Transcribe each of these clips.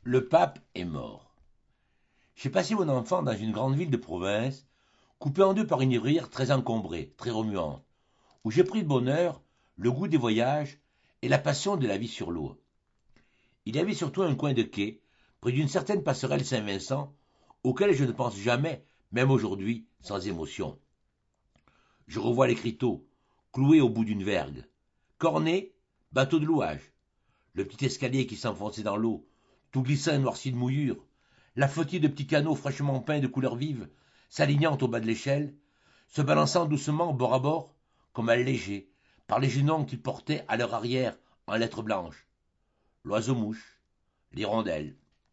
Le pape est mort. J'ai passé mon enfant dans une grande ville de province, coupée en deux par une rivière très encombrée, très remuante, où j'ai pris de bonne heure le goût des voyages et la passion de la vie sur l'eau. Il y avait surtout un coin de quai, près d'une certaine passerelle Saint-Vincent, auquel je ne pense jamais, même aujourd'hui, sans émotion. Je revois l'écriteau, cloué au bout d'une vergue. Cornet, bateau de louage. Le petit escalier qui s'enfonçait dans l'eau, tout glissant et noirci de mouillure. La flottille de petits canots fraîchement peints de couleurs vives, s'alignant au bas de l'échelle, se balançant doucement bord à bord, comme allégés par les genons qu'ils portaient à leur arrière en lettres blanches. L'oiseau-mouche, l'hirondelle.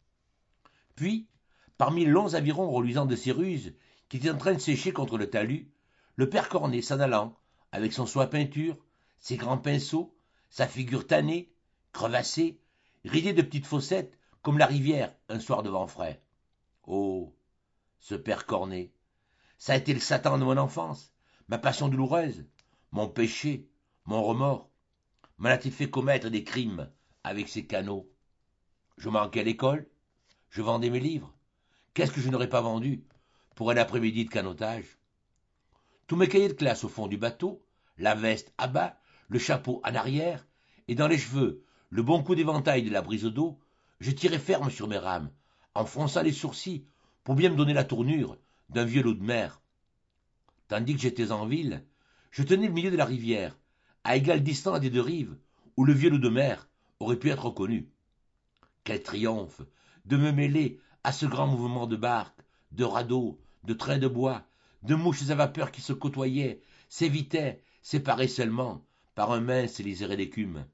Puis, parmi les longs avirons reluisants de ces ruses qui étaient en train de sécher contre le talus, le père Cornet s'en allant, avec son seau à peinture, ses grands pinceaux, sa figure tannée, crevassée, ridée de petites fossettes, comme la rivière un soir de vent frais. Oh, ce père Cornet, ça a été le Satan de mon enfance, ma passion douloureuse, mon péché, mon remords. M'en a-t-il fait commettre des crimes avec ces canaux? Je manquais à l'école, je vendais mes livres. Qu'est-ce que je n'aurais pas vendu pour un après-midi de canotage? Tous mes cahiers de classe au fond du bateau, la veste à bas, le chapeau en arrière, et dans les cheveux, le bon coup d'éventail de la brise d'eau, je tirais ferme sur mes rames, en fronçant les sourcils pour bien me donner la tournure d'un vieux lot de mer. Tandis que j'étais en ville, je tenais le milieu de la rivière, à égale distance des deux rives, où le vieux lot de mer aurait pu être reconnu. Quel triomphe de me mêler à ce grand mouvement de barques, de radeaux, de trains de bois, de mouches à vapeur qui se côtoyaient, s'évitaient, séparés seulement par un mince liseré d'écume.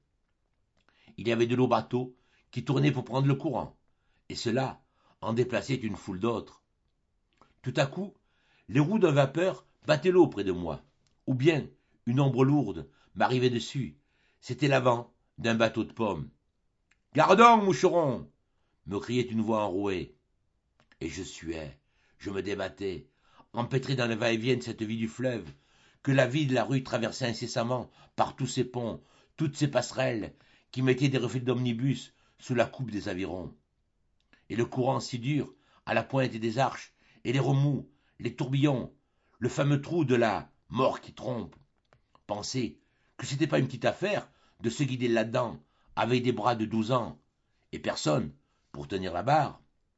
Il y avait de l'eau bateau qui tournait pour prendre le courant, et cela en déplaçait une foule d'autres. Tout à coup, les roues d'un vapeur battaient l'eau près de moi, ou bien une ombre lourde m'arrivait dessus. C'était l'avant d'un bateau de pommes. Gardons, moucheron! Me criait une voix enrouée. Et je suais, je me débattais, empêtré dans le va-et-vient de cette vie du fleuve, que la vie de la rue traversait incessamment par tous ces ponts, toutes ces passerelles, qui mettaient des reflets d'omnibus sous la coupe des avirons. Et le courant si dur, à la pointe des arches, et les remous, les tourbillons, le fameux trou de la mort qui trompe. Pensez que c'était pas une petite affaire de se guider là-dedans avec des bras de 12 ans, et personne pour tenir la barre.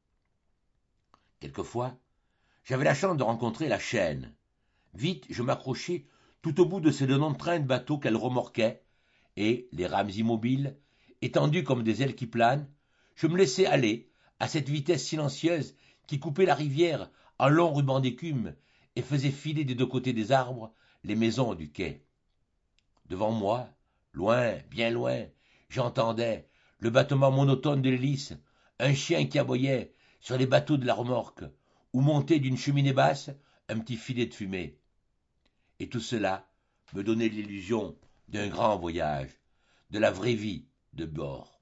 Quelquefois, j'avais la chance de rencontrer la chaîne. Vite, je m'accrochais tout au bout de ces longs trains de bateaux qu'elle remorquait, et, les rames immobiles, étendues comme des ailes qui planent, je me laissais aller à cette vitesse silencieuse qui coupait la rivière en longs rubans d'écume et faisait filer des deux côtés des arbres les maisons du quai. Devant moi, loin, bien loin, j'entendais le battement monotone de l'hélice, un chien qui aboyait sur les bateaux de la remorque, ou montait d'une cheminée basse un petit filet de fumée. Et tout cela me donnait l'illusion d'un grand voyage, de la vraie vie de bord.